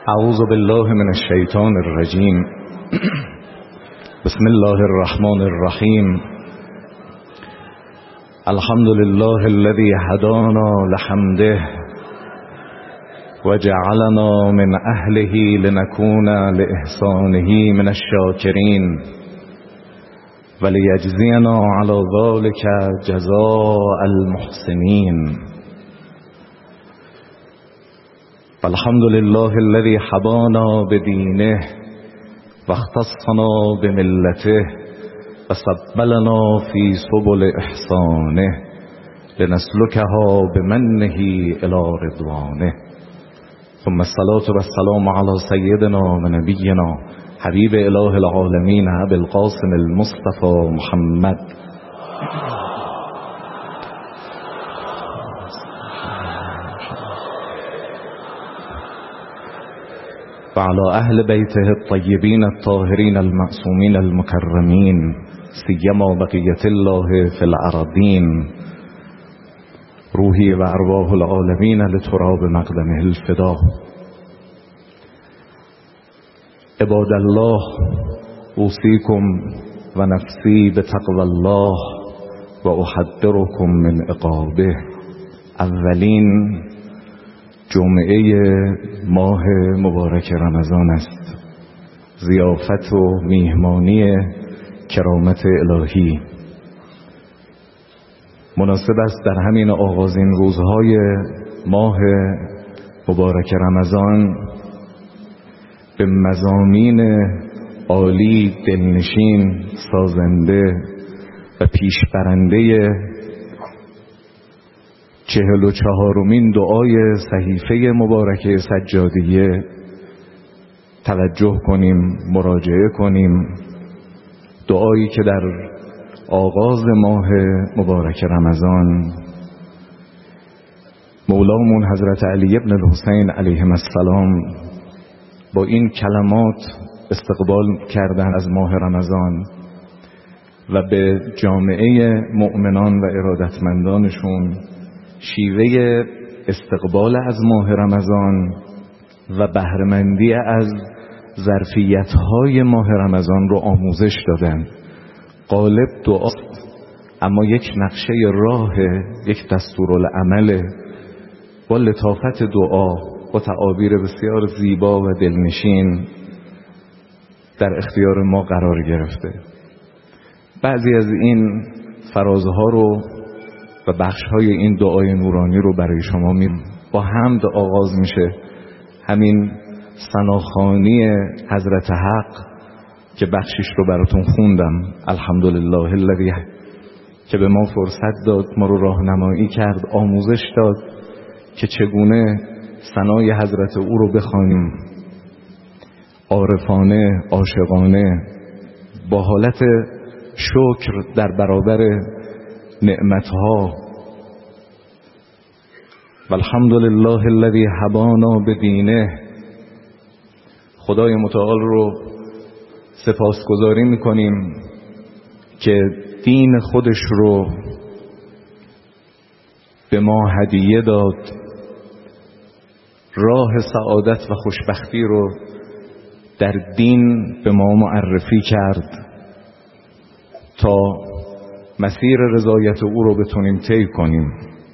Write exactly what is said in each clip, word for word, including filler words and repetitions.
اعوذ بالله من الشیطان الرجیم. بسم الله الرحمن الرحیم. الحمد لله الذي هدانا لحمده وجعلنا من اهله لنكون لإحسانه من الشاکرین وليجزينا على ذلك جزاء المحسنين. الحمد لله الذي حبانا بدينه واختصنا بملته وسبلنا في سبل إحسانه لنسلكها بمنه إلى رضوانه. ثم الصلاة والسلام على سيدنا ونبينا حبيب إله العالمين أبي القاسم المصطفى محمد وعلى أهل بيته الطيبين الطاهرين المعصومين المكرمين سيما بقية الله في الأراضين. روحي وأرواح العالمين لتراب مقدمه الفداء. عباد الله، أوصيكم ونفسي بتقوى الله وأحذركم من عقابه. اولین جمعه ماه مبارک رمضان است، ضیافت و میهمانی کرامت الهی. مناسب است در همین آغازین روزهای ماه مبارک رمضان به مضامین عالی، دلنشین، سازنده و پیشبرنده چهل و چهارمین دعای صحیفه مبارکه سجادیه توجه کنیم، مراجعه کنیم. دعایی که در آغاز ماه مبارک رمضان مولامون حضرت علی بن الحسین علیهم السلام با این کلمات استقبال کردن از ماه رمضان و به جامعه مؤمنان و ارادتمندانشون شیوه استقبال از ماه رمضان و بهره‌مندی از ظرفیت‌های ماه رمضان رو آموزش دادن. غالب دعاست، اما یک نقشه راه، یک دستورالعمل با لطافت دعا با تعابیر بسیار زیبا و دلنشین در اختیار ما قرار گرفته. بعضی از این فرازها رو و بخش‌های این دعای نورانی رو برای شما می با حمد آغاز میشه. همین ثناخوانی حضرت حق که بخشش رو براتون خوندم، الحمدلله الذی، که به ما فرصت داد، ما رو راهنمایی کرد، آموزش داد که چگونه ثنای حضرت او رو بخوانیم عارفانه، عاشقانه، با حالت شکر در برابر نعمتها. والحمدلله الذی هبانا بدینه. خدای متعال رو سپاسگزاری میکنیم که دین خودش رو به ما هدیه داد، راه سعادت و خوشبختی رو در دین به ما معرفی کرد تا مسیر رضایت او رو بتونیم طی کنیم.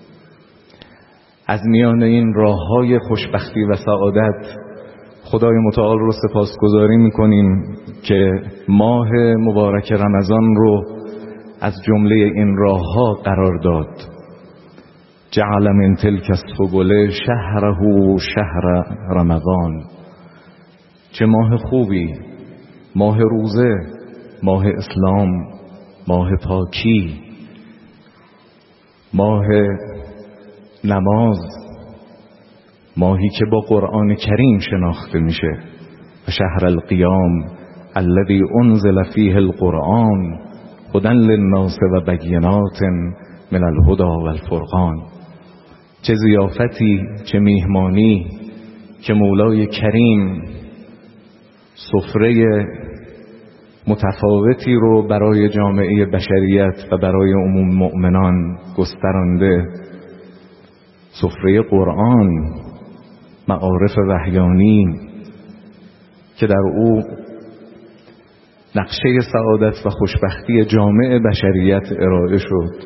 از میان این راههای خوشبختی و سعادت خدای متعال رو سپاسگزاری میکنیم که ماه مبارک رمضان رو از جمله این راهها قرار داد. جعل من تلک السبل شهره شهر رمضان. چه ماه خوبی، ماه روزه، ماه اسلام، ماه پاکی، ماه نماز، ماهی که با قرآن کریم شناخته میشه. و شهر القیام الذی انزل فیه القرآن هدی للناس و بینات من الهدی والفرقان. چه ضیافتی، چه میهمانی که مولای کریم سفره متفاوتی رو برای جامعه بشریت و برای عموم مؤمنان گسترانده. سفره قرآن، معارف وحیانی، که در او نقشه سعادت و خوشبختی جامع بشریت ارائه شد.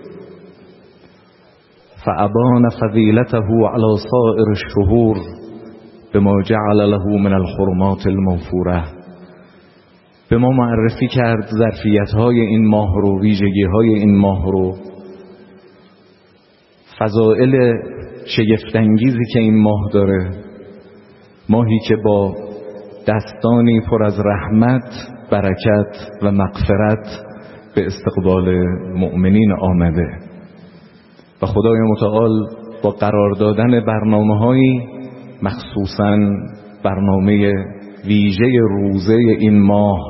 فابان فضیلته علی سائر الشهور بما جعل له من الحرمات الموفوره. به ما معرفی کرد ظرفیت‌های این ماه رو، ویژگی‌های این ماه رو، فضائل شگفت‌انگیزی که این ماه داره. ماهی که با دستانی پر از رحمت، برکت و مغفرت به استقبال مؤمنین آمده و خدای متعال با قرار دادن برنامه‌هایی، مخصوصاً برنامه ویژه روزه این ماه،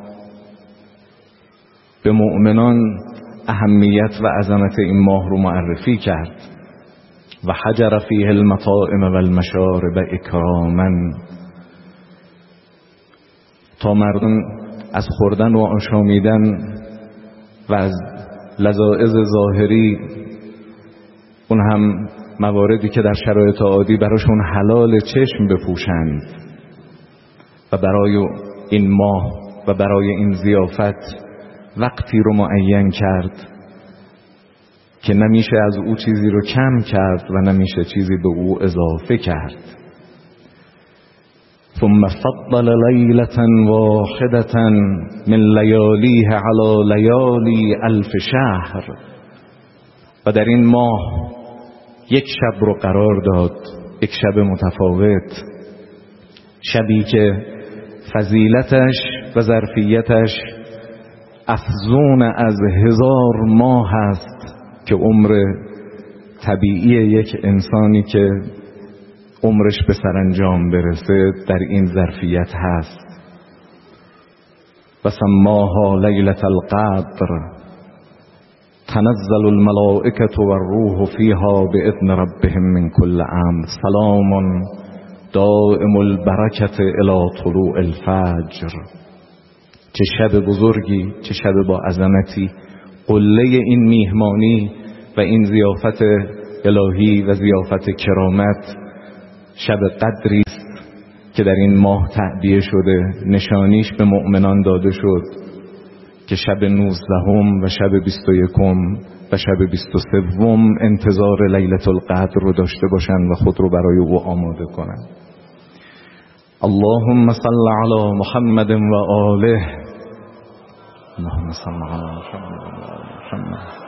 به مؤمنان اهمیت و عظمت این ماه رو معرفی کرد. و حجر فیه المطاعم و المشارب اکراما، تا مردم از خوردن و آشامیدن و از لذائذ ظاهری، اون هم مواردی که در شرایط عادی براشون حلال، چشم بپوشند و برای این ماه و برای این ضیافت وقتی رو معین کرد که نمیشه از او چیزی رو کم کرد و نمیشه چیزی به او اضافه کرد. ثم فضل لیلة واحدة من لیالیه علی لیالی الف شهر. و در این ماه یک شب رو قرار داد، یک شب متفاوت، شبی که فضیلتش و ظرفیتش افزون از هزار ماه است که عمر طبیعی یک انسانی که عمرش به سرانجام برسه در این ظرفیت هست. و سماها لیلة القدر تنزل الملائکة والروح فیها باذن ربهم من کل امر سلام دائم البرکة الی طلوع الفجر. چه شب بزرگی، چه شب با عظمتی. قله این میهمانی و این ضیافت الهی و ضیافت کرامت شب قدری است که در این ماه تعبیه شده. نشانیش به مؤمنان داده شد که شب نوزدهم و شب بیست و یکم و شب بیست و سوم انتظار لیلة القدر رو داشته باشند و خود رو برای او آماده کنند. اللهم صل علی محمد و آله. اللهم صل علی محمد و آل محمد.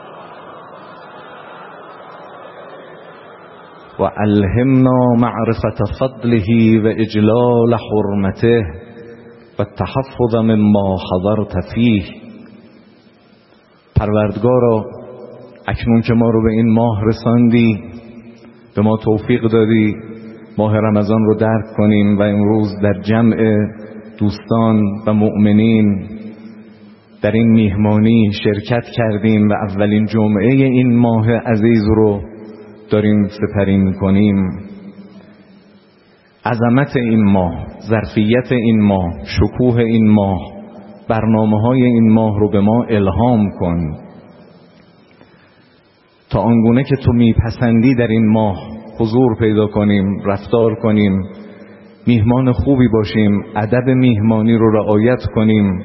و الهمنا معرفت فضله و اجلال حرمته و التحفظ مما حضرت فیه. پروردگارا، اکنون که ما رو به این ماه رساندی، به ما توفیق دادی ماه رمضان رو درک کنیم و امروز در جمع دوستان و مؤمنین در این میهمانی شرکت کردیم و اولین جمعه این ماه عزیز رو داریم سپری می‌کنیم. عظمت این ماه، ظرفیت این ماه، شکوه این ماه، برنامه‌های این ماه رو به ما الهام کن تا آنگونه که تو میپسندی در این ماه حضور پیدا کنیم، رفتار کنیم، میهمان خوبی باشیم، ادب میهمانی رو رعایت کنیم.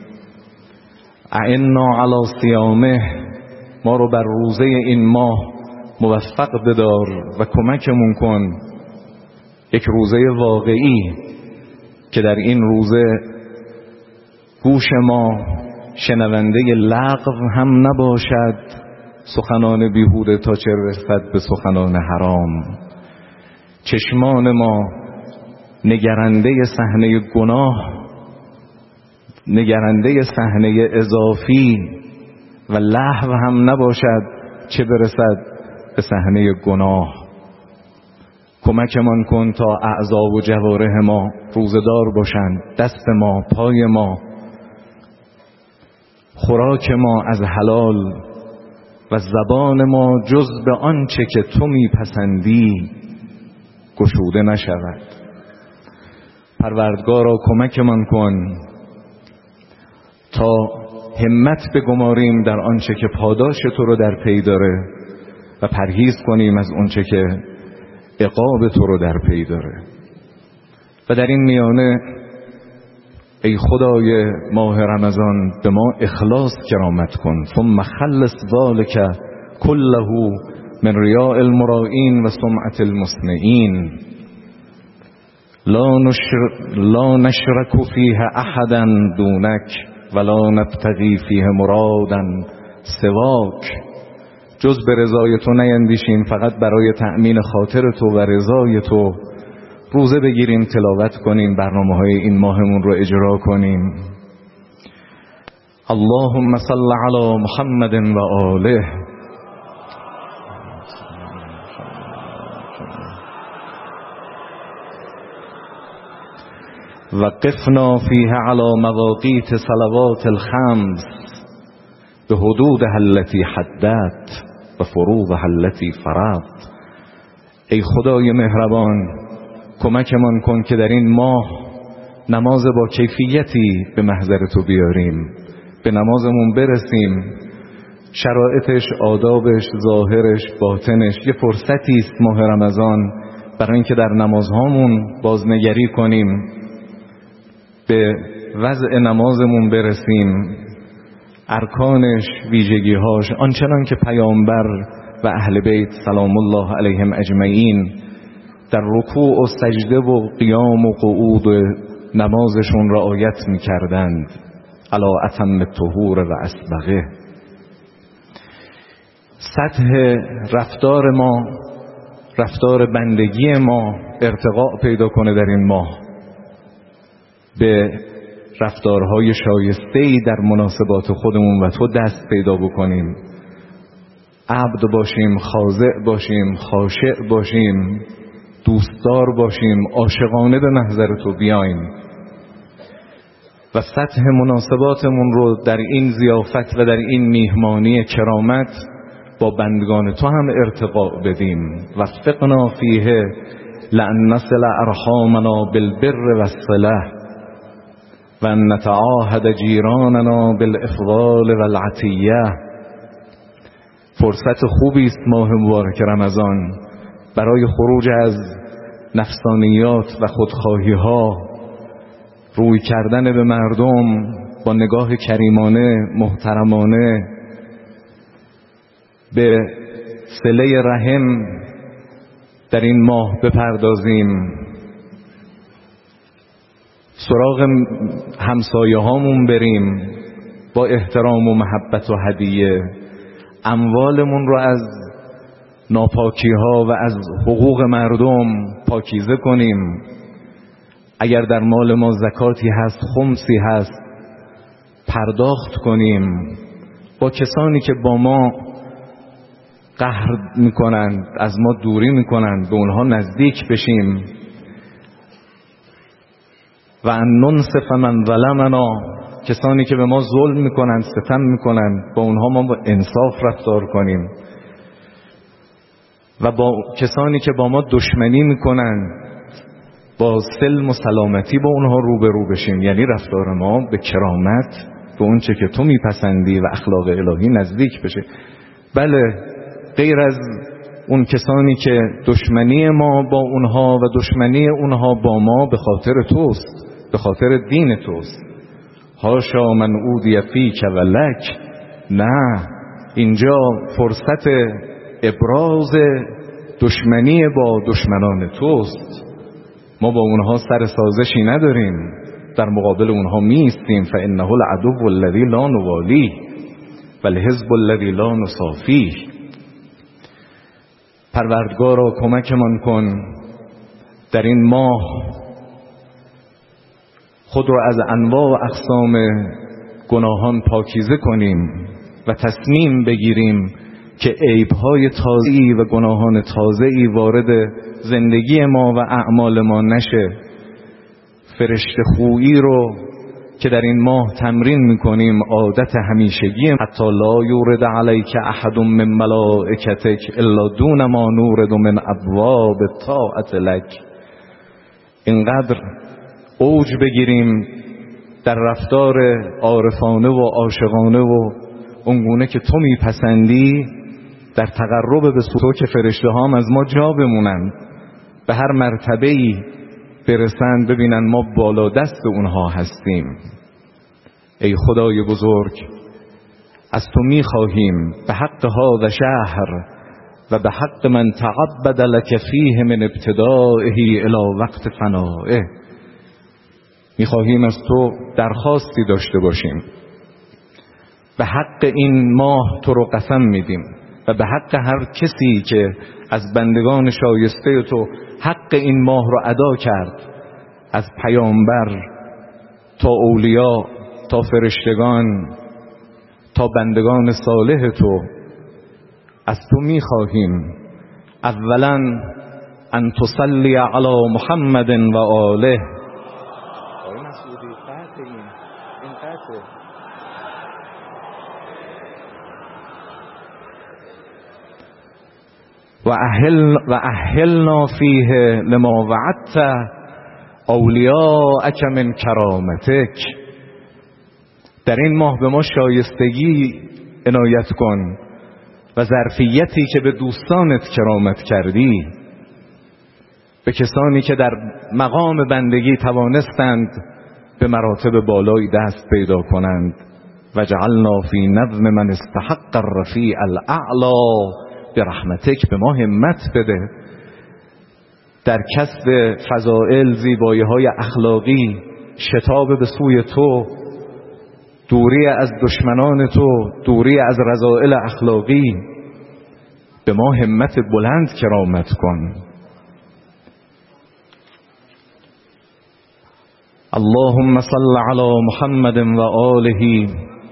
اعنا علی صیامه، ما رو بر روزه این ماه موفق بدار و کمکمون کن. یک روزه واقعی که در این روزه گوش ما شنونده لغو هم نباشد، سخنان بیهوده تا چه رسد به سخنان حرام. چشمان ما نگرنده صحنه گناه، نگرنده صحنه اضافی و لهو هم نباشد، چه برسد به صحنه گناه. کمکمان کن تا اعضا و جوارح ما روزدار باشند، دست ما، پای ما، خوراک ما از حلال و زبان ما جز به آنچه که تو میپسندی گشوده نشود. پروردگارا کمکمان کن تا همت بگماریم در آنچه که پاداش تو رو در پی داره و پرهیز کنیم از آنچه که عقاب تو رو در پی داره. و در این میانه ای خدای ماه رمضان به ما اخلاص کرامت کن. ثم خلص ذلك كله من ریاء المرائین و سمعت المسمعین. لا نشر لا نشرك فیه احدا دونک ولا نبتغی فیه مرادا سواک. جز به رضای تو نیندیشیم، فقط برای تأمین خاطر تو و رضای تو روزه بگیریم، تلاوت کنیم، برنامه های این ماهمون رو اجرا کنیم. اللهم صل علی محمد و آله. وقفنا فیه علی مواقیت صلوات الخمس به حدودها التي حددت و فروضها التي فرضت. ای خدای مهربان، کمکمان کن که در این ماه نماز با کیفیتی به محضر تو بیاریم، به نمازمون برسیم. شرایطش، آدابش، ظاهرش، باطنش یه فرصتی است ماه رمضان برای اینکه در نمازهامون بازنگری کنیم، به وضع نمازمون برسیم، ارکانش، ویژگیهاش، آنچنان که پیامبر و اهل بیت سلام الله علیهم اجمعین در رکوع و سجده و قیام و قعود و نمازشون رعایت می‌کردند. علی اتم الطهور و اسبغه. سطح رفتار ما، رفتار بندگی ما ارتقاء پیدا کنه در این ماه، به رفتارهای شایسته‌ای در مناسبات خودمون و تو دست پیدا بکنیم. عبد باشیم، خاضع باشیم، خاشع باشیم، دوستدار باشیم، عاشقانه به محضر تو بیایم و سطح مناسباتمون رو در این ضیافت و در این میهمانی کرامت با بندگان تو هم ارتقاء بدیم. وفقنا فیه لأن نصل ارحامنا بالبر والصلة و ان نتعاهد جیراننا بالافضال والعطیه. فرصت خوبی است ماه مبارک رمضان برای خروج از نفسانیات و خودخواهی ها، روی کردن به مردم با نگاه کریمانه، محترمانه، به صله رحم در این ماه بپردازیم، سراغ همسایه هامون بریم، با احترام و محبت و هدیه اموالمون رو از ناپاکی ها و از حقوق مردم پاکیزه کنیم. اگر در مال ما زکاتی هست، خمسی هست، پرداخت کنیم. با کسانی که با ما قهر میکنند، از ما دوری میکنند، به اونها نزدیک بشیم. و ان ننصف من ظلمنا، کسانی که به ما ظلم میکنند، ستم میکنند، با اونها ما با انصاف رفتار کنیم. و با کسانی که با ما دشمنی میکنند، با سلم و سلامتی با اونها روبرو بشیم. یعنی رفتار ما به کرامت، به اون چه که تو میپسندی و اخلاق الهی نزدیک بشه. بله، غیر از اون کسانی که دشمنی ما با اونها و دشمنی اونها با ما به خاطر توست، به خاطر دین توست. هاشا من اودی فیک و لک. نه، اینجا فرصت ابراز دشمنی با دشمنان توست. ما با اونها سر سازشی نداریم، در مقابل اونها میستیم. فانه العدو الذی لا نوالی و الحزب الذی لا نصافیه. پروردگارا کمکمان کن در این ماه خود را از انواع و اقسام گناهان پاکیزه کنیم و تصمیم بگیریم که عیب‌های تازه‌ای و گناهان تازه‌ای وارد زندگی ما و اعمال ما نشه. فرشته خویی رو که در این ماه تمرین میکنیم، عادت همیشگی، حتی لا یورد علیک احد من ملائکتک الا دون ما نورد من ابواب الطاعة لک. اینقدر اوج بگیریم در رفتار عارفانه و عاشقانه و اونگونه که تو میپسندی، در تقرب به تو که فرشته ها هم از ما جا بمونن، به هر مرتبه‌ای برسند ببینن ما بالا دست اونها هستیم. ای خدای بزرگ، از تو میخواهیم به حق هذا شهر و به حق من تعبد لك فیه من ابتدائه الی وقت فنائه، میخواهیم از تو درخواستی داشته باشیم. به حق این ماه تو رو قسم میدیم و به حق هر کسی که از بندگان شایسته تو حق این ماه رو ادا کرد، از پیامبر تا اولیا تا فرشتگان تا بندگان صالح تو، از تو میخواهیم اولا ان تصلی علی محمد و آله. و اهل و اهلنا فیه لما وعدت اولیاءک من کرامتک. در این ماه به ما شایستگی عنایت کن و ظرفیتی که به دوستانت کرامت کردی، به کسانی که در مقام بندگی توانستند به مراتب بالایی دست پیدا کنند. و جعلنا فی نظم من استحق الرفیع الاعلا برحمتک. به ما همت بده در کسب فضائل، زیبایی های اخلاقی، شتاب به سوی تو، دوری از دشمنان تو، دوری از رذائل اخلاقی. به ما همت بلند کرامت کن. اللهم صل علی محمد و آله.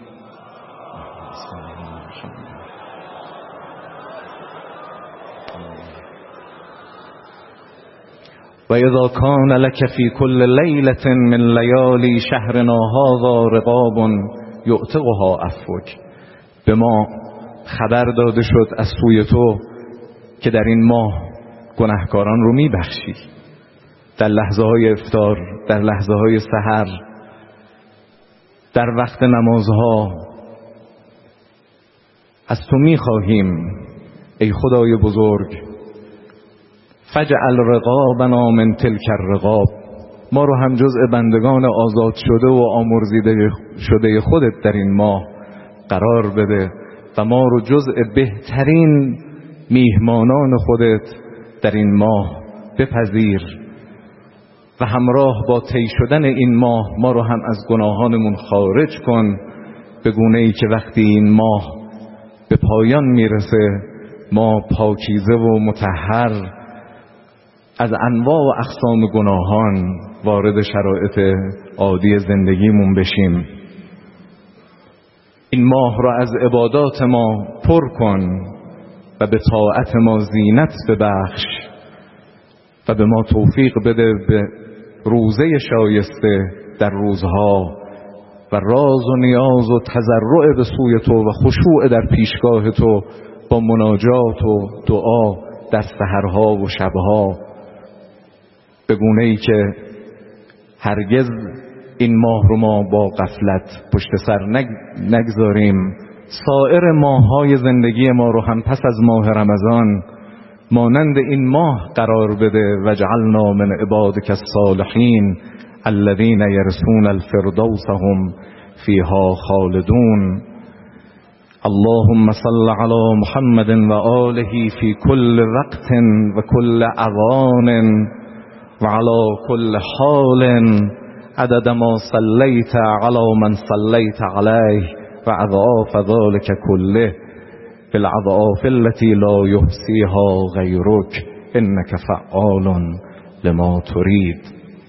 و اذا کان لك فی کل لیلة من لیالی شهرنا هذا رقاب یعتقها عفوک. به ما خبر داده شد از سوی تو که در این ماه گناهکاران رو میبخشی. در لحظه های افطار، در لحظه های سحر، در وقت نمازها از تو میخواهیم ای خدای بزرگ، فجعل رقابنا من تلک الرقاب. ما رو هم جزء بندگان آزاد شده و آمرزیده شده خودت در این ماه قرار بده و ما رو جزء بهترین میهمانان خودت در این ماه بپذیر و همراه با طی شدن این ماه ما رو هم از گناهانمون خارج کن، به گونه‌ای که وقتی این ماه به پایان میرسه ما پاکیزه و مطهر از انواع و اقسام گناهان وارد شرایط عادی زندگیمون بشیم. این ماه را از عبادات ما پر کن و به طاعت ما زینت ببخش و به ما توفیق بده به روزه شایسته در روزها و راز و نیاز و تضرع به سوی تو و خشوع در پیشگاه تو با مناجات و دعا در سحرها و شبها، به گونه‌ای که هرگز این ماه رو ما با غفلت پشت سر نگذاریم. سایر ماه‌های زندگی ما رو هم پس از ماه رمضان مانند این ماه قرار بده. و جعلنا من عبادک الصالحین الذین یرثون الفردوس هم فیها خالدون. اللهم صل علی محمد و آله فی کل وقت و کل اوان و علی کل حال عدد ما صلیت علی من صلیت علیه و اضعاف ذلك كله بالاضعاف التي لا یحصیها غیرک انک فعال لما ترید.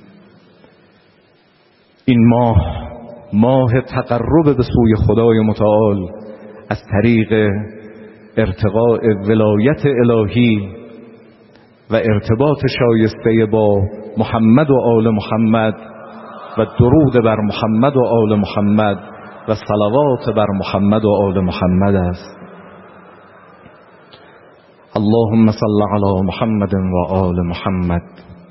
این ماه ماه تقرب به سوی خدای متعال از طریق ارتقاء ولایت الهی و ارتباط شایسته با محمد و آل محمد و درود بر محمد و آل محمد و صلوات بر محمد و آل محمد است. اللهم صل علی محمد و آل محمد.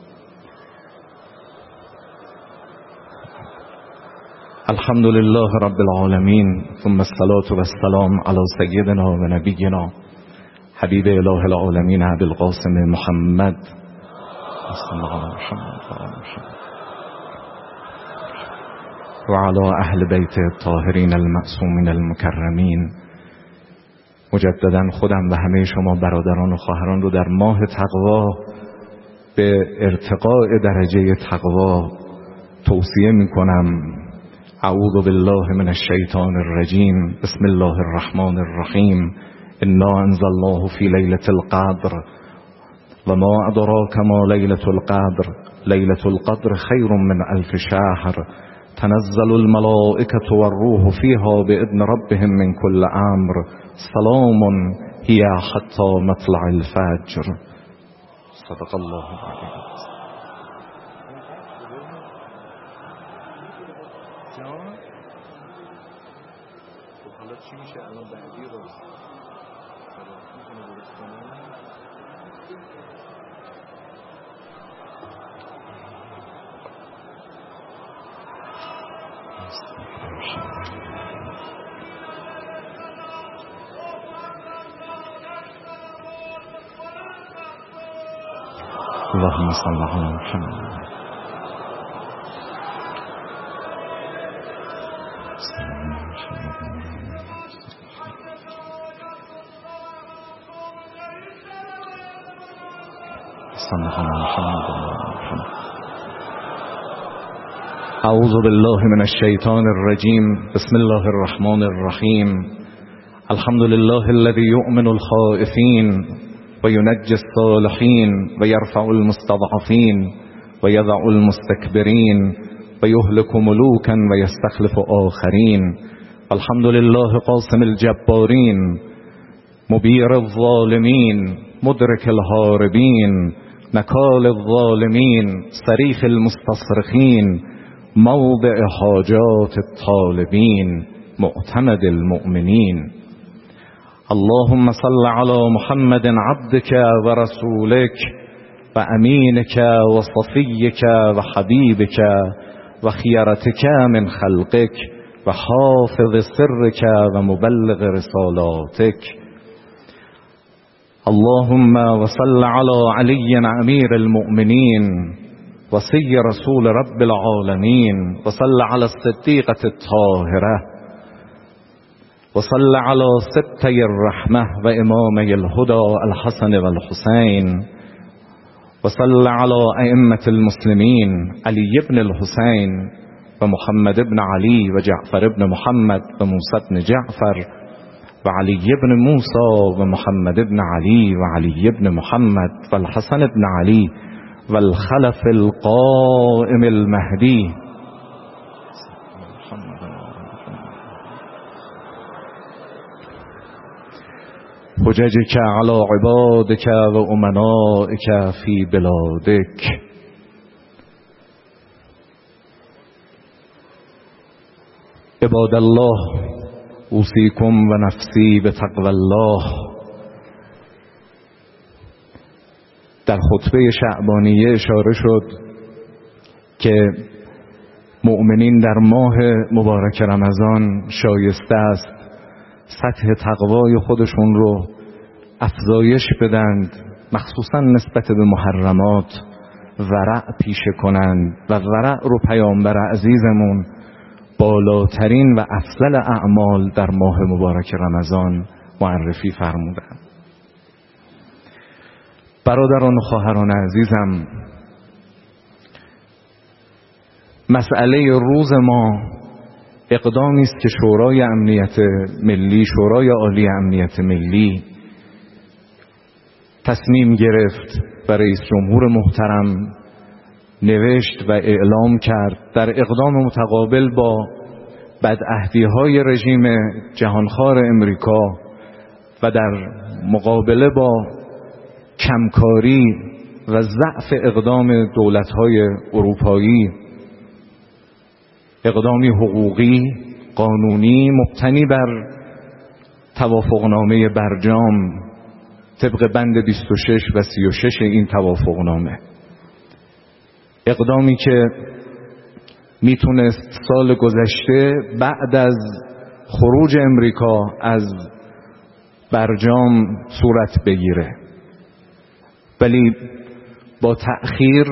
الحمد لله رب العالمین ثم الصلاة والسلام علی سیدنا و نبینا حبیب اله العالمین ابی القاسم محمد و علی اهل بیت الطاهرین المعصومین المکرمین. مجددا خودم و همه شما برادران و خواهران رو در ماه تقوا به ارتقاء درجه تقوا توصیه می کنم. اعوذ بالله من الشیطان الرجیم. بسم الله الرحمن الرحیم. انا انزلناه فی لیلة القدر و ما ادراک ما لیلة القدر. لیلة القدر خیر من الف شهر تنزل الملائکة والروح فیها باذن ربهم من كل امر سلام هی حتی مطلع الفجر. صدق الله العظیم. اللهم صل علی محمد. اعوذ بالله من الشیطان الرجیم. بسم الله الرحمن الرحیم. الحمد لله الذي يؤمن الخائفين وينجي الصالحين ويرفع المستضعفين ويضع المستكبرين ويهلك ملوكا ويستخلف آخرين. الحمد لله قاسم الجبارين مبير الظالمين مدرك الهاربين نكال الظالمين صريخ المستصرخين موضع حاجات الطالبين معتمد المؤمنين. اللهم صل على محمد عبدك ورسولك وأمينك وصفيك وحبيبك وخيرتك من خلقك وحافظ سرك ومبلغ رسالاتك. اللهم وصل على علي أمير المؤمنين وصي رسول رب العالمين وصل على الصديقة الطاهرة وصل على ستي الرحمة وإمامي الهدى الحسن والحسين وصل على أئمة المسلمين علي بن الحسين ومحمد بن علي وجعفر بن محمد وموسى بن جعفر وعلي بن موسى ومحمد بن علي وعلي بن محمد والحسن بن علي والخلف القائم المهدي. حججك على عبادك وأمنائك في بلادك. عباد الله اوصيكم ونفسي بتقوى الله. در خطبه شعبانیه اشاره شد که مؤمنین در ماه مبارک رمضان شایسته است سطح تقوای خودشون رو افزایش بدند، مخصوصا نسبت به محرمات ورع پیشه کنند و ورع رو پیامبر عزیزمون بالاترین و افضل اعمال در ماه مبارک رمضان معرفی فرمودند. برادران و خواهران عزیزم، مسئله روز ما اقدامی است که شورای امنیت ملی، شورای عالی امنیت ملی تصمیم گرفت و رئیس جمهور محترم نوشت و اعلام کرد در اقدام متقابل با بدعهدی‌های رژیم جهانخوار امریکا و در مقابله با کمکاری و ضعف اقدام دولت‌های اروپایی، اقدامی حقوقی قانونی مبتنی بر توافقنامه برجام طبق بند بیست و شش و سی و شش این توافقنامه، اقدامی که میتونست سال گذشته بعد از خروج امریکا از برجام صورت بگیره، ولی با تأخیر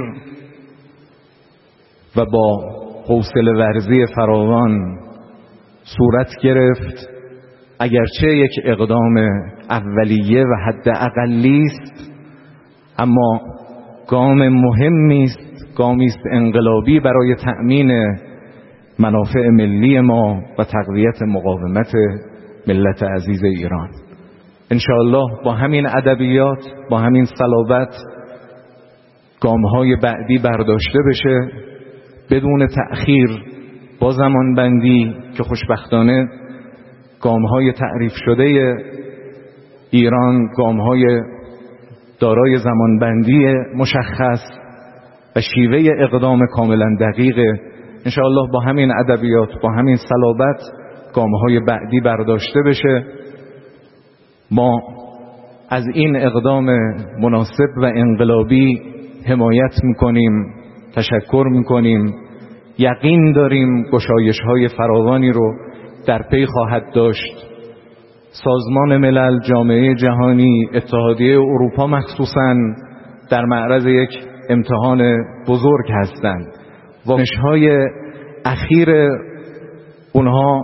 و با حوصله ورزی فراوان صورت گرفت، اگرچه یک اقدام اولیه و حد اقلی است، اما گام مهمی است، گامی است انقلابی برای تأمین منافع ملی ما و تقویت مقاومت ملت عزیز ایران. انشاءالله با همین ادبیات، با همین صلابت گام‌های بعدی برداشته بشه بدون تأخیر، با زمان بندی که خوشبختانه گام‌های تعریف شده ایران گام‌های دارای زمان بندی مشخص و شیوه اقدام کاملا دقیقه. انشاءالله با همین ادبیات، با همین صلابت گام‌های بعدی برداشته بشه. ما از این اقدام مناسب و انقلابی حمایت میکنیم، تشکر میکنیم، یقین داریم گشایش‌های فراوانی رو در پی خواهد داشت. سازمان ملل، جامعه جهانی، اتحادیه اروپا مخصوصاً در معرض یک امتحان بزرگ هستند. واکنش‌های اخیر اونها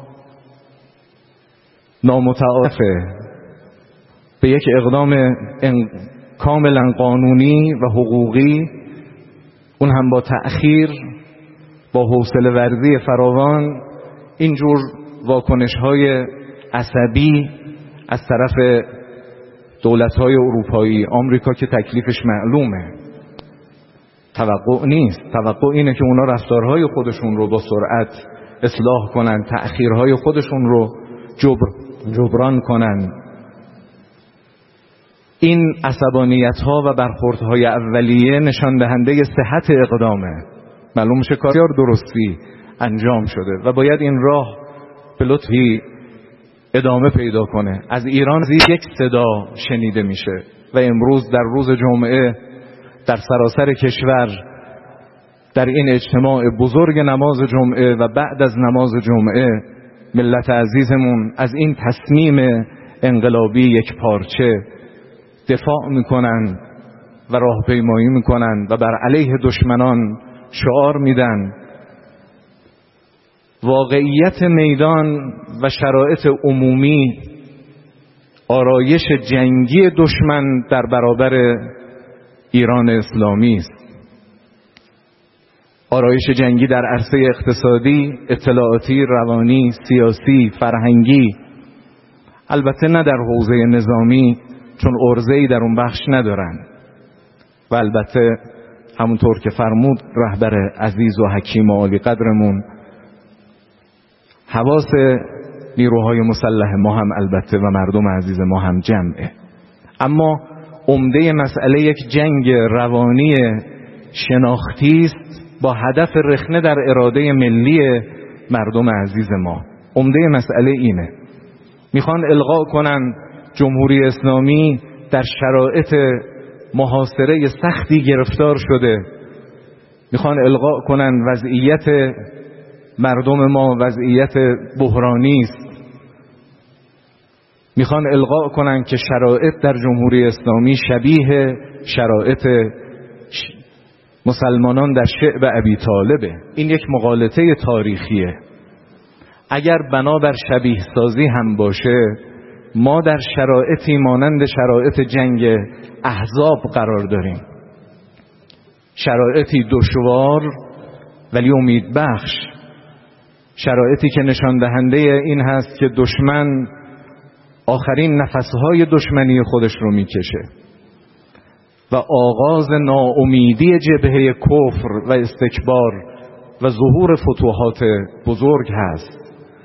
نامتعارفه به یک اقدام کاملا قانونی و حقوقی، اون هم با تأخیر، با حوصله ورزی فراوان. اینجور واکنش‌های عصبی از طرف دولت‌های اروپایی، آمریکا که تکلیفش معلومه، توقع نیست. توقع اینه که اونا رفتارهای خودشون رو با سرعت اصلاح کنن، تأخیرهای خودشون رو جبر جبران کنن. این عصبانیت‌ها و برخوردهای اولیه نشان دهنده صحت اقدامه. معلوم میشه کار درستی انجام شده و باید این راه به لطفی ادامه پیدا کنه. از ایران یک صدا شنیده میشه و امروز در روز جمعه در سراسر کشور در این اجتماع بزرگ نماز جمعه و بعد از نماز جمعه ملت عزیزمون از این تصمیم انقلابی یک پارچه دفاع میکنن و راهپیمایی میکنن و بر علیه دشمنان شعار میدن. واقعیت میدان و شرایط عمومی آرایش جنگی دشمن در برابر ایران اسلامی است. آرایش جنگی در عرصه اقتصادی، اطلاعاتی، روانی، سیاسی، فرهنگی، البته نه در حوزه نظامی چون عرضه‌ای در اون بخش ندارن و البته همونطور که فرمود رهبر عزیز و حکیم و عالی قدرمون، حواس نیروهای مسلح ما هم البته و مردم عزیز ما هم جمعه. اما عمده مسئله یک جنگ روانی شناختی است با هدف رخنه در اراده ملی مردم عزیز ما. عمده مسئله اینه. میخوان الغا کنن جمهوری اسلامی در شرایط محاصره سختی گرفتار شده. میخوان الغا کنن وضعیت مردم ما وضعیت بحرانی است. میخوان الغا کنن که شرایط در جمهوری اسلامی شبیه شرایط مسلمانان در شعب ابی طالبه. این یک مغالطه تاریخیه. اگر بنابر شبیه سازی هم باشه، ما در شرایطی مانند شرایط جنگ احزاب قرار داریم. شرایطی دشوار ولی امیدبخش. شرایطی که نشان دهنده این هست که دشمن آخرین نفسهای دشمنی خودش رو میکشه و آغاز ناامیدی جبهه کفر و استکبار و ظهور فتوحات بزرگ هست.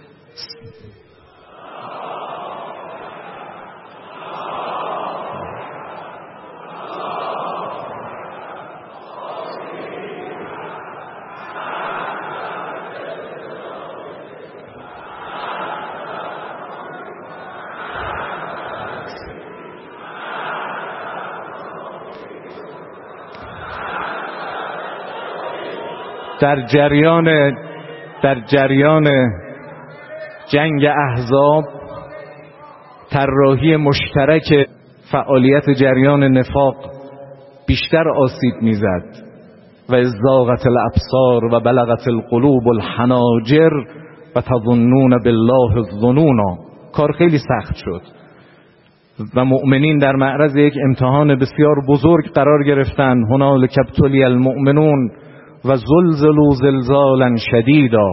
در جریان در جریان جنگ احزاب طراحی مشترک فعالیت جریان نفاق بیشتر آسیب میزد. و اذ زاغت الابصار و بلغت القلوب الحناجر و تظنون بالله الظنونا. کار خیلی سخت شد و مؤمنین در معرض یک امتحان بسیار بزرگ قرار گرفتند. هنالک ابتلی المؤمنون و زلزلوا زلزالا شدیدا.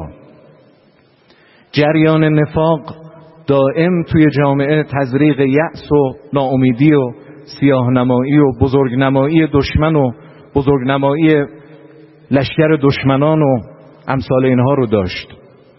جریان نفاق دائم توی جامعه تزریق یأس و ناامیدی و سیاه‌نمایی و بزرگنمایی دشمن و بزرگنمایی لشکر دشمنان و امثال اینها رو داشت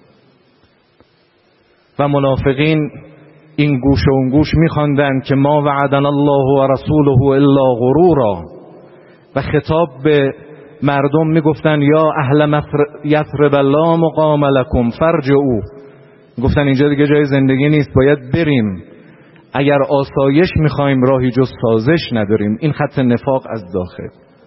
و منافقین این گوش و اون گوش می‌خواندند که ما وعدنا الله و رسوله الا غرورا و خطاب به مردم میگفتن یا اهل یثرب لا مقام لکم فارجعوا. گفتن اینجا دیگه جای زندگی نیست، باید بریم. اگر آسایش میخوایم راهی جز سازش نداریم. این خط نفاق از داخل.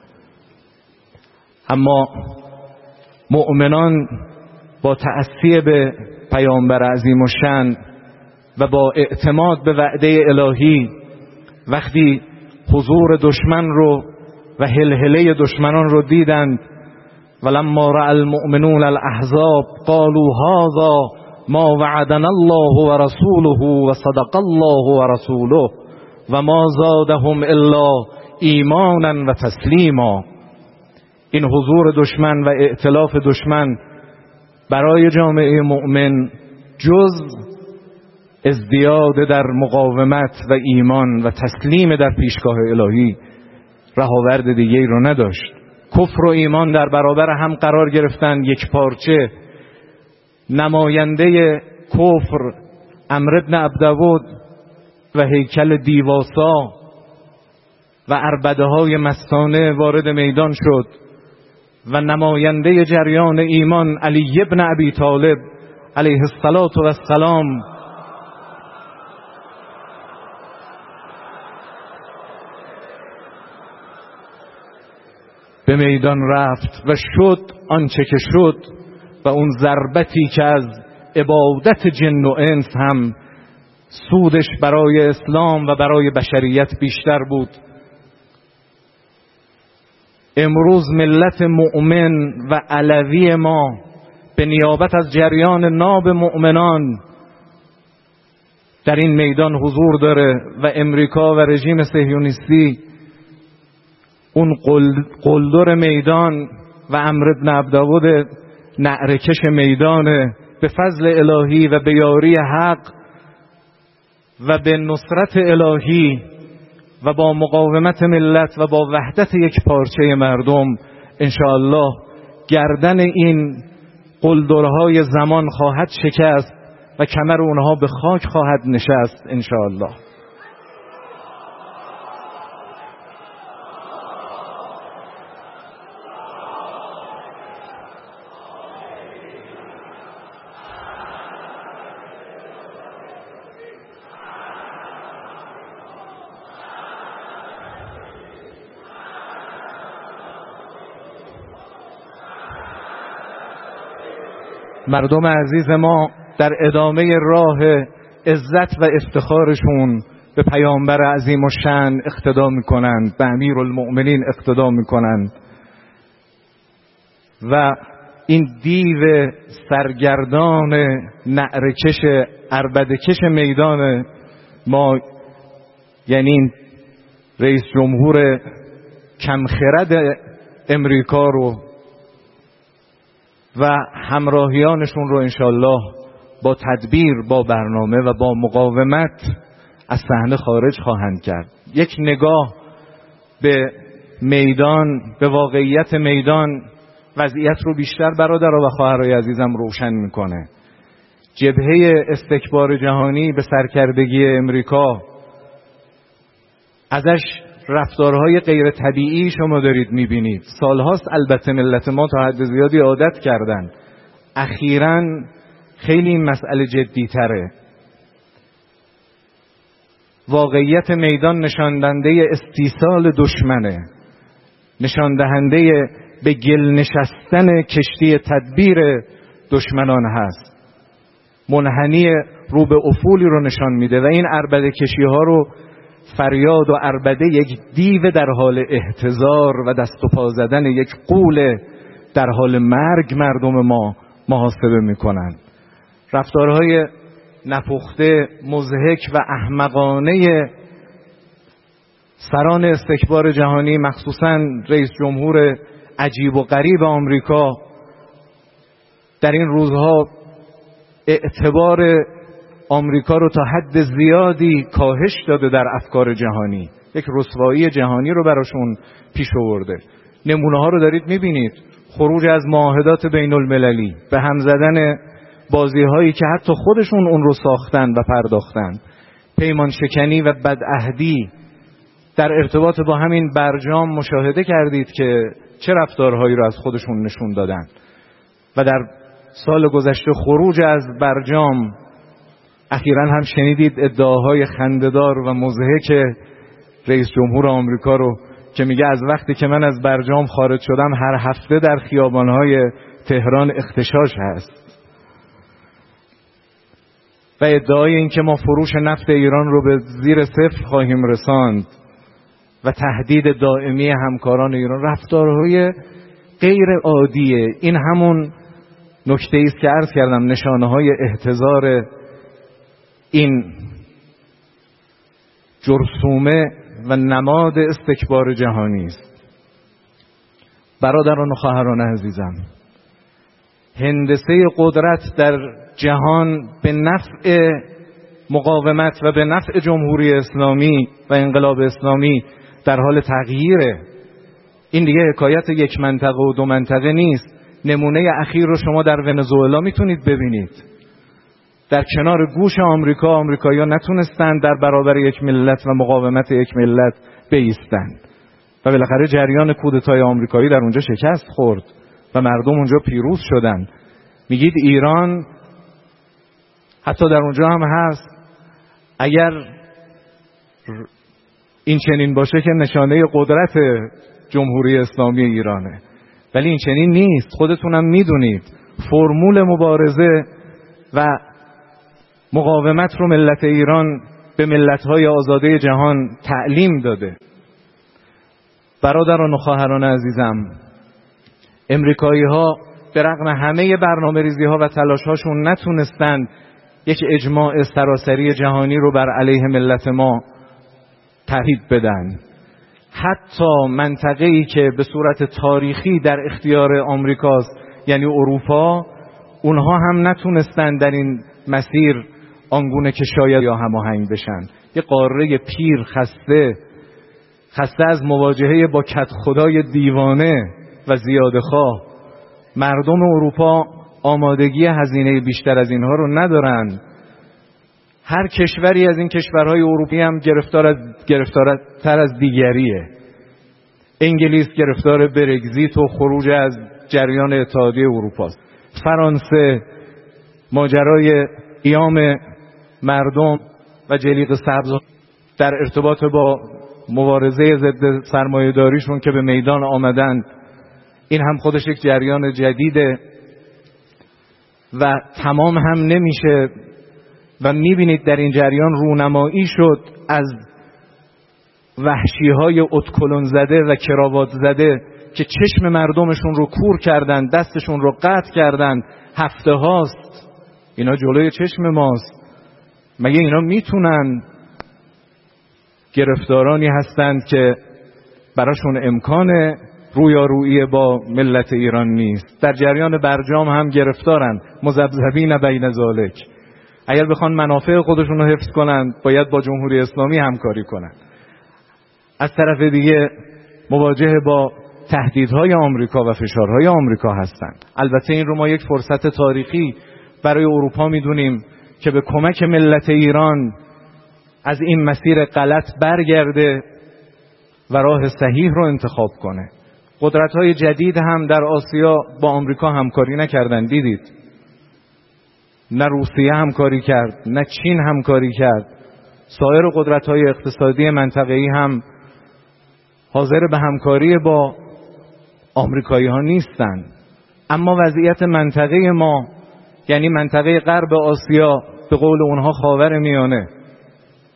اما مؤمنان با تأسی به پیامبر عظیم الشأن و با اعتماد به وعده الهی وقتی حضور دشمن رو و هلهله دشمنان رو دیدند، ولما رأى المؤمنون الاحزاب قالوا هذا ما وعدنا الله و رسوله و صدق الله و رسوله و ما زادهم الا ایمانا و تسلیما. این حضور دشمن و ائتلاف دشمن برای جامعه مؤمن جز ازدیاد در مقاومت و ایمان و تسلیم در پیشگاه الهی رهاورد دیگری رو نداشت. کفر و ایمان در برابر هم قرار گرفتند، یک پارچه. نماینده کفر عمرو بن عبدود و هیکل دیواسا و عربده های مستانه وارد میدان شد و نماینده جریان ایمان علی بن ابی طالب علیه السلام به میدان رفت و شد آنچه که شد و اون ضربتی که از عبادت جن و انس هم سودش برای اسلام و برای بشریت بیشتر بود. امروز ملت مؤمن و علوی ما به نیابت از جریان ناب مؤمنان در این میدان حضور داره و امریکا و رژیم صهیونیستی اون قلدر میدان و عمرو بن عبدود نعرکش میدان به فضل الهی و به یاری حق و به نصرت الهی و با مقاومت ملت و با وحدت یک پارچه مردم انشاءالله گردن این قلدرهای زمان خواهد شکست و کمر اونها به خاک خواهد نشست انشاءالله. مردم عزیز ما در ادامه راه عزت و افتخارشون به پیامبر عظیم الشأن اقتدا میکنند، به امیرالمؤمنین اقتدا میکنند و این دیو سرگردان نعرکش عربدکش میدان ما، یعنی رئیس جمهور کمخرد امریکا رو و همراهیانشون رو انشالله با تدبیر، با برنامه و با مقاومت از صحنه خارج خواهند کرد. یک نگاه به میدان، به واقعیت میدان وضعیت رو بیشتر برادرها و خواهرای عزیزم روشن میکنه. جبهه استکبار جهانی به سرکردگی امریکا، ازش رفتارهای غیر طبیعی شما دارید میبینید. سالهاست البته ملت ما تا حد زیادی عادت کردن، اخیراً خیلی این مسئله جدی تره. واقعیت میدان نشاندنده استیصال دشمنه، نشاندهنده به گل نشستن کشتی تدبیر دشمنان هست، منحنی رو به افولی رو نشان میده و این عربده کشی ها رو فریاد و عربده یک دیو در حال احتضار و دست و پا زدن یک غول در حال مرگ مردم ما محاسبه میکنن. رفتارهای نپخته، مضحک و احمقانه سران استکبار جهانی، مخصوصاً رئیس جمهور عجیب و غریب آمریکا، در این روزها اعتبار آمریکا رو تا حد زیادی کاهش داده در افکار جهانی. یک رسوایی جهانی رو براشون پیش آورده. نمونه ها رو دارید میبینید. خروج از معاهدات بین المللی، به هم زدن بازی هایی که حتی خودشون اون رو ساختن و پرداختن، پیمان شکنی و بدعهدی. در ارتباط با همین برجام مشاهده کردید که چه رفتارهایی رو از خودشون نشون دادن و در سال گذشته خروج از برجام اخیراً هم شنیدید ادعاهای خنده‌دار و مضحک رئیس جمهور آمریکا رو که میگه از وقتی که من از برجام خارج شدم هر هفته در خیابان‌های تهران اغتشاش هست و ادعای این که ما فروش نفت ایران رو به زیر صفر خواهیم رساند و تهدید دائمی همکاران ایران. رفتارهای غیر عادیه. این همون نکته است که عرض کردم، نشانه های احتضار این جرثومه و نماد استکبار جهانی است. برادران و خواهران عزیزم، هندسه قدرت در جهان به نفع مقاومت و به نفع جمهوری اسلامی و انقلاب اسلامی در حال تغییره. این دیگه حکایت یک منطقه و دو منطقه نیست. نمونه اخیر رو شما در ونزوئلا میتونید ببینید. در کنار گوش آمریکا، آمریکایی‌ها نتونستند در برابر یک ملت و مقاومت یک ملت بایستند و بالاخره جریان کودتای آمریکایی در اونجا شکست خورد و مردم اونجا پیروز شدند. میگید ایران حتی در اونجا هم هست. اگر این چنین باشه که نشانه قدرت جمهوری اسلامی ایرانه، ولی این چنین نیست. خودتونم میدونید فرمول مبارزه و مقاومت رو ملت ایران به ملت‌های آزاده جهان تعلیم داده. برادران و خواهران عزیزم، امریکایی‌ها به رغم همه برنامه‌ریزی‌ها و تلاش‌هاشون نتونستند یک اجماع سراسری جهانی رو بر علیه ملت ما تهدید بدن. حتی منطقه‌ای که به صورت تاریخی در اختیار آمریکاست، یعنی اروپا، اونها هم نتونستن در این مسیر آنگونه که شاید یا هماهنگ بشن. یه قاره پیر خسته خسته از مواجهه با کد خدای دیوانه و زیادخواه. مردم اروپا آمادگی هزینه بیشتر از اینها رو ندارن. هر کشوری از این کشورهای اروپایی هم گرفتار از گرفتارتر از دیگریه. انگلیس گرفتار برگزیت و خروج از جریان اتحادیه اروپا است. فرانسه ماجرای قیام مردم و جلیق سبز در ارتباط با مبارزه ضد سرمایه‌داریشون که به میدان آمدن، این هم خودش یک جریان جدیده و تمام هم نمیشه و میبینید در این جریان رونمایی شد از وحشی‌های اتکلون زده و کراوات زده که چشم مردمشون رو کور کردن، دستشون رو قطع کردن. هفته هاست اینا جلوی چشم ماست. مگه اینا میتونن؟ گرفتارانی هستند که براشون امکان رویارویی با ملت ایران نیست. در جریان برجام هم گرفتارن، مذبذبین بین ذالک. اگر بخوان منافع خودشون رو حفظ کنن باید با جمهوری اسلامی همکاری کنن. از طرف دیگه مواجه با تهدیدهای آمریکا و فشارهای آمریکا هستند. البته این رو ما یک فرصت تاریخی برای اروپا میدونیم که به کمک ملت ایران از این مسیر غلط برگرده و راه صحیح رو انتخاب کنه. قدرت‌های جدید هم در آسیا با آمریکا همکاری نکردن. دیدید نه روسیه همکاری کرد، نه چین همکاری کرد. سایر قدرت‌های اقتصادی منطقه‌ای هم حاضر به همکاری با آمریکایی‌ها نیستند. اما وضعیت منطقه ما، یعنی منطقه غرب آسیا، به قول اونها خاور میانه،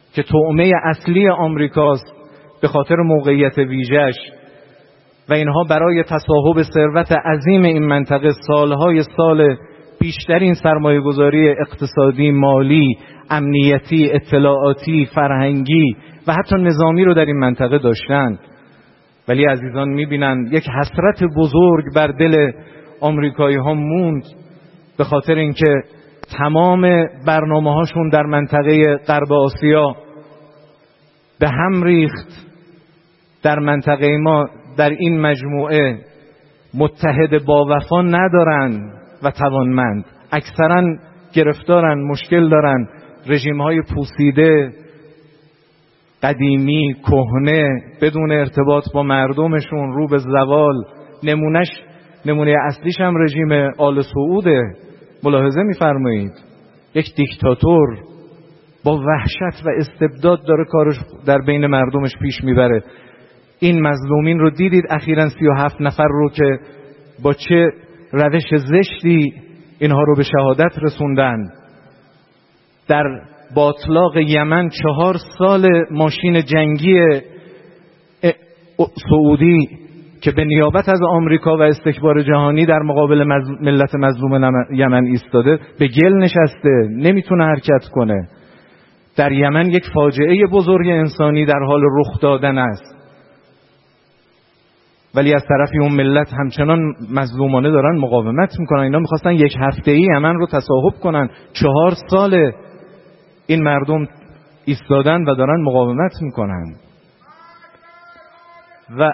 که طعمه اصلی آمریکاست به خاطر موقعیت ویژه‌اش و اینها برای تصاحب ثروت عظیم این منطقه سالهای سال بیشترین سرمایه‌گذاری اقتصادی، مالی، امنیتی، اطلاعاتی، فرهنگی و حتی نظامی رو در این منطقه داشتند. ولی عزیزان می‌بینن یک حسرت بزرگ بر دل آمریکایی‌ها موند به خاطر اینکه تمام برنامه‌هاشون در منطقه غرب آسیا به هم ریخت. در منطقه ما در این مجموعه متحد با وفا ندارن و توانمند، اکثرا گرفتارن، مشکل دارن، رژیم‌های پوسیده، قدیمی، کهنه، بدون ارتباط با مردمشون، رو به زوال. نمونش نمونه اصلیش هم رژیم آل سعوده. ملاحظه می‌فرمایید یک دیکتاتور با وحشت و استبداد داره کارش در بین مردمش پیش میبره. این مظلومین رو دیدید اخیراً سی و هفت نفر رو که با چه روش زشتی اینها رو به شهادت رسوندن. در باطلاق یمن چهار سال ماشین جنگی سعودی که به نیابت از آمریکا و استکبار جهانی در مقابل ملت مظلوم یمن ایستاده به گل نشسته، نمیتونه حرکت کنه. در یمن یک فاجعه بزرگ انسانی در حال رخ دادن است، ولی از طرفی اون ملت همچنان مظلومانه دارن مقاومت میکنن. اینا میخواستن یک هفته ای یمن رو تصاحب کنن، چهار سال این مردم ایستادن و دارن مقاومت میکنن. و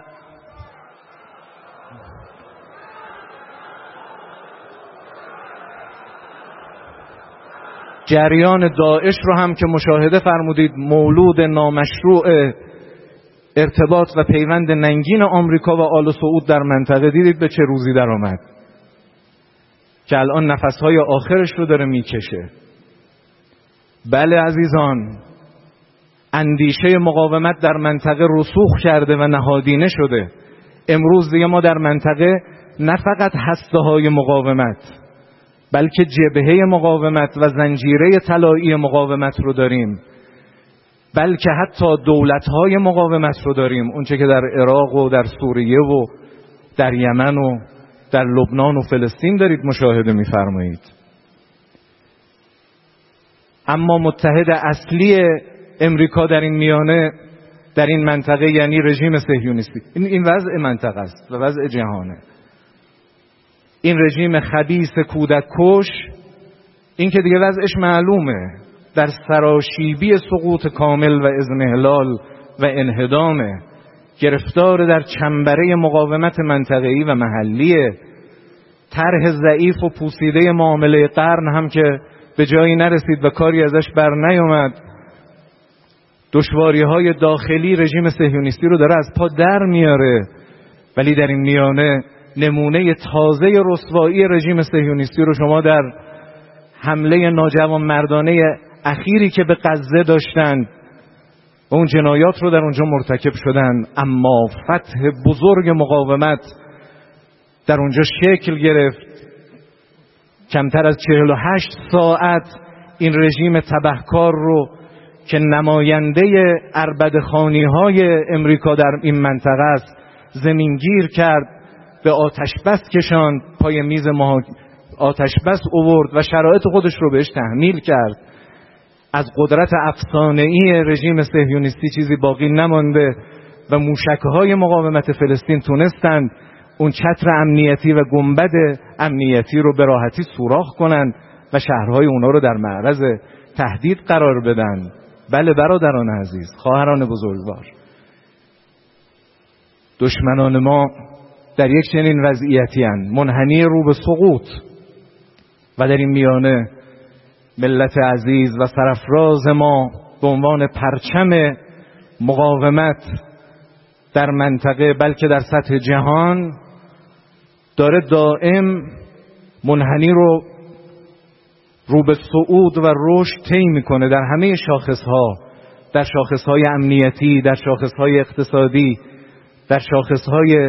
جریان داعش رو هم که مشاهده فرمودید، مولود نامشروع ارتباط و پیوند ننگین آمریکا و آل سعود در منطقه، دیدید به چه روزی در آمد که الان نفسهای آخرش رو داره میکشه. بله عزیزان، اندیشه مقاومت در منطقه رسوخ کرده و نهادینه شده. امروز دیگه ما در منطقه نه فقط هسته‌های مقاومت بلکه جبهه مقاومت و زنجیره طلایی مقاومت رو داریم، بلکه حتی دولت‌های مقاومت رو داریم، اونچه که در عراق و در سوریه و در یمن و در لبنان و فلسطین دارید مشاهده می‌فرمایید. اما متحد اصلی امریکا در این میانه، در این منطقه، یعنی رژیم صهیونیستی. این این وضع منطقه است و وضع جهانه. این رژیم خبیث کودک کش، این که دیگه وضعش معلومه، در سراشیبی سقوط کامل و اضمحلال و انهدامه، گرفتار در چنبره مقاومت منطقه‌ای و محلیه. طرح ضعیف و پوسیده معامله قرن هم که به جایی نرسید و کاری ازش بر نیامد، دشواری‌های داخلی رژیم صهیونیستی رو داره از پا در میاره. ولی در این میانه نمونه تازه رسوایی رژیم صهیونیستی رو شما در حمله ناجوانمردانه اخیری که به غزه داشتند و اون جنایات رو در اونجا مرتکب شدن، اما فتح بزرگ مقاومت در اونجا شکل گرفت. کمتر از چهل و هشت ساعت این رژیم تبهکار رو که نماینده عربدخوانی‌های امریکا در این منطقه است زمینگیر کرد، به آتش بس کشاند، پای میز آتش بس آورد و شرایط خودش رو بهش تحمیل کرد. از قدرت افسانه‌ای رژیم صهیونیستی چیزی باقی نمانده و موشک‌های مقاومت فلسطین تونستند اون چتر امنیتی و گنبد امنیتی رو به راحتی سوراخ کنند و شهرهای اونا رو در معرض تهدید قرار بدن. بله برادران عزیز، خواهران بزرگوار، دشمنان ما در یک چنین وضعیتی اند، منحنی رو به سقوط، و در این میانه ملت عزیز و سرفراز ما به عنوان پرچم مقاومت در منطقه بلکه در سطح جهان داره دائم منحنی رو رو به صعود و رشد طی میکنه در همه شاخصها، در شاخصهای امنیتی، در شاخصهای اقتصادی، در شاخصهای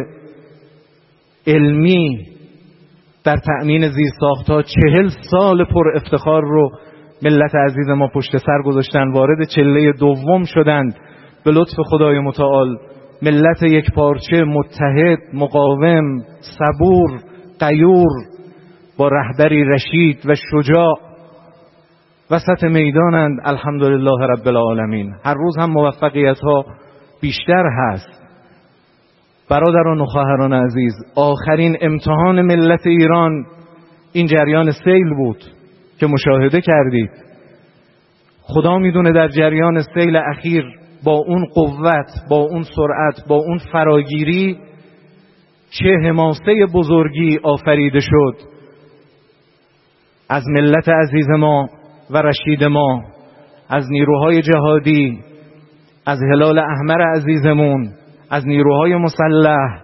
علمی، در تأمین زیرساخت‌ها. چهل سال پر افتخار رو ملت عزیز ما پشت سر گذاشتن، وارد چله دوم شدند به لطف خدای متعال. ملت یک پارچه، متحد، مقاوم، صبور، غیور، با رهبری رشید و شجاع وسط میدانند. الحمدلله رب العالمین. هر روز هم موفقیت ها بیشتر هست. برادران و خواهران عزیز، آخرین امتحان ملت ایران این جریان سیل بود که مشاهده کردید. خدا میدونه در جریان سیل اخیر با اون قوت، با اون سرعت، با اون فراگیری چه حماسه بزرگی آفریده شد از ملت عزیز ما و رشید ما، از نیروهای جهادی، از هلال احمر عزیزمون، از نیروهای مسلح،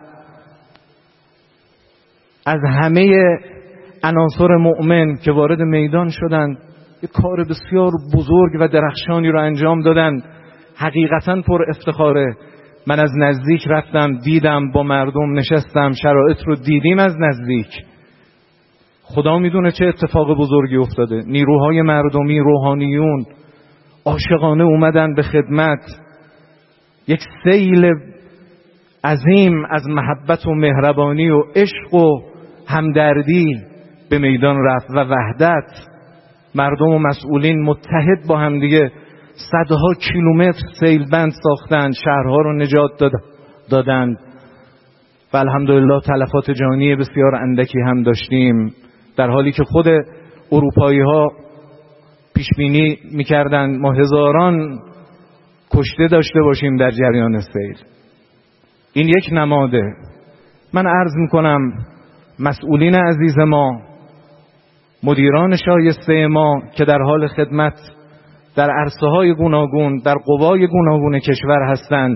از همه عناصر مؤمن که وارد میدان شدند، یک کار بسیار بزرگ و درخشانی رو انجام دادن. حقیقتاً پر افتخاره. من از نزدیک رفتم، دیدم، با مردم نشستم، شرایط رو دیدیم از نزدیک. خدا میدونه چه اتفاق بزرگی افتاده. نیروهای مردمی، روحانیون عاشقانه اومدن به خدمت. یک سیل عظیم از محبت و مهربانی و عشق و همدردی به میدان رفت و وحدت. مردم و مسئولین متحد با هم دیگه صدها کیلومتر سیل بند ساختن، شهرها رو نجات دادند و الحمدلله تلفات جانی بسیار اندکی هم داشتیم، در حالی که خود اروپایی ها پیش بینی می‌کردند ما هزاران کشته داشته باشیم در جریان سیل. این یک نماده. من عرض میکنم مسئولین عزیز ما، مدیران شایسته ما که در حال خدمت در عرصه‌های گوناگون، در قوای گوناگون کشور هستند،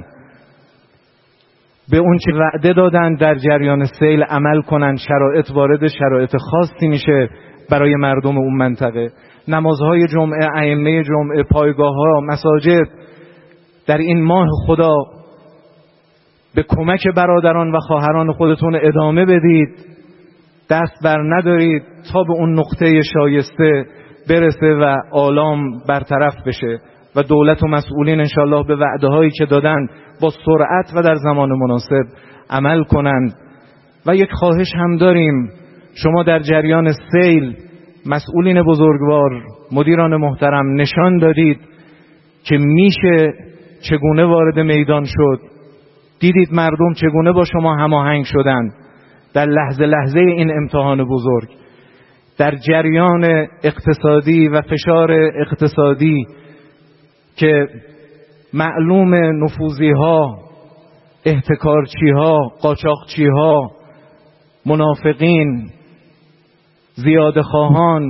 به اون چه وعده دادن در جریان سیل عمل کنن. شرایط وارد شرایط خاصی میشه برای مردم اون منطقه. نمازهای جمعه، ائمه جمعه، پایگاه‌ها، مساجد در این ماه خدا به کمک برادران و خواهران خودتون ادامه بدید. دست بر ندارید تا به اون نقطه شایسته برسه و آلام برطرف بشه و دولت و مسئولین انشالله به وعده هایی که دادن با سرعت و در زمان مناسب عمل کنند. و یک خواهش هم داریم، شما در جریان سیل مسئولین بزرگوار، مدیران محترم نشان دادید که میشه چگونه وارد میدان شد. دیدید مردم چگونه با شما هماهنگ شدند در لحظه لحظه این امتحان بزرگ. در جریان اقتصادی و فشار اقتصادی که معلوم نفوذی ها، احتکارچی ها، قاچاقچی ها، منافقین، زیاده خواهان،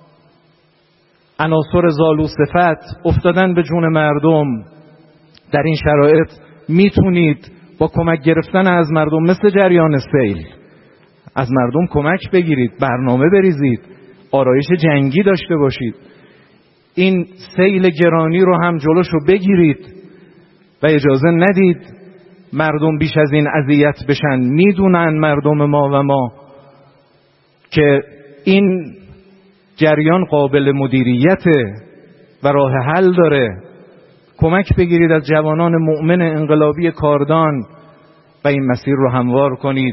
عناصر زالو صفت افتادن به جون مردم. در این شرایط میتونید با کمک گرفتن از مردم مثل جریان سیل از مردم کمک بگیرید، برنامه بریزید، آرایش جنگی داشته باشید. این سیل گرانی رو هم جلوشو بگیرید و اجازه ندید مردم بیش از این اذیت بشن. میدونن مردم ما و ما که این جریان قابل مدیریته و راه حل داره. کمک بگیرید از جوانان مؤمن انقلابی کاردان و این مسیر رو هموار کنید.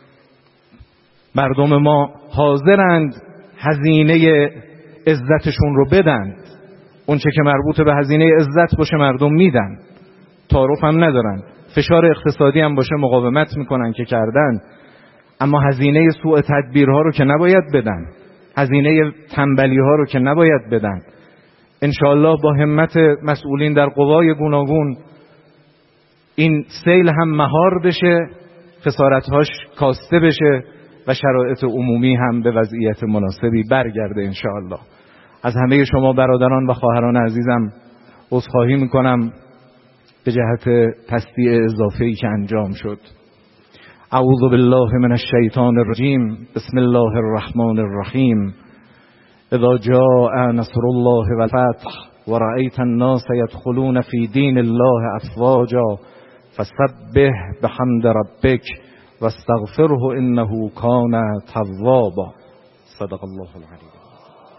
مردم ما حاضرند هزینه عزتشون رو بدن. اون چه که مربوط به هزینه عزت باشه مردم میدن، تعارف هم ندارن. فشار اقتصادی هم باشه مقاومت میکنن که کردن، اما هزینه سوء تدبیرها رو که نباید بدن، هزینه تنبلی ها رو که نباید بدن. انشاءالله با همت مسئولین در قوای گوناگون این سیل هم مهار بشه، خسارتهاش کاسته بشه و شرایط عمومی هم به وضعیت مناسبی برگرده انشاءالله. از همه شما برادران و خواهران عزیزم عذرخواهی میکنم به جهت تصدیع اضافه‌ای که انجام شد. اعوذ بالله من الشیطان الرجیم. بسم الله الرحمن الرحیم. اذا جاء نصر الله والفتح ورأيت الناس يدخلون في دين الله افواجا فسبح بحمد ربك واستغفره انه كان توابا. صدق الله العظیم.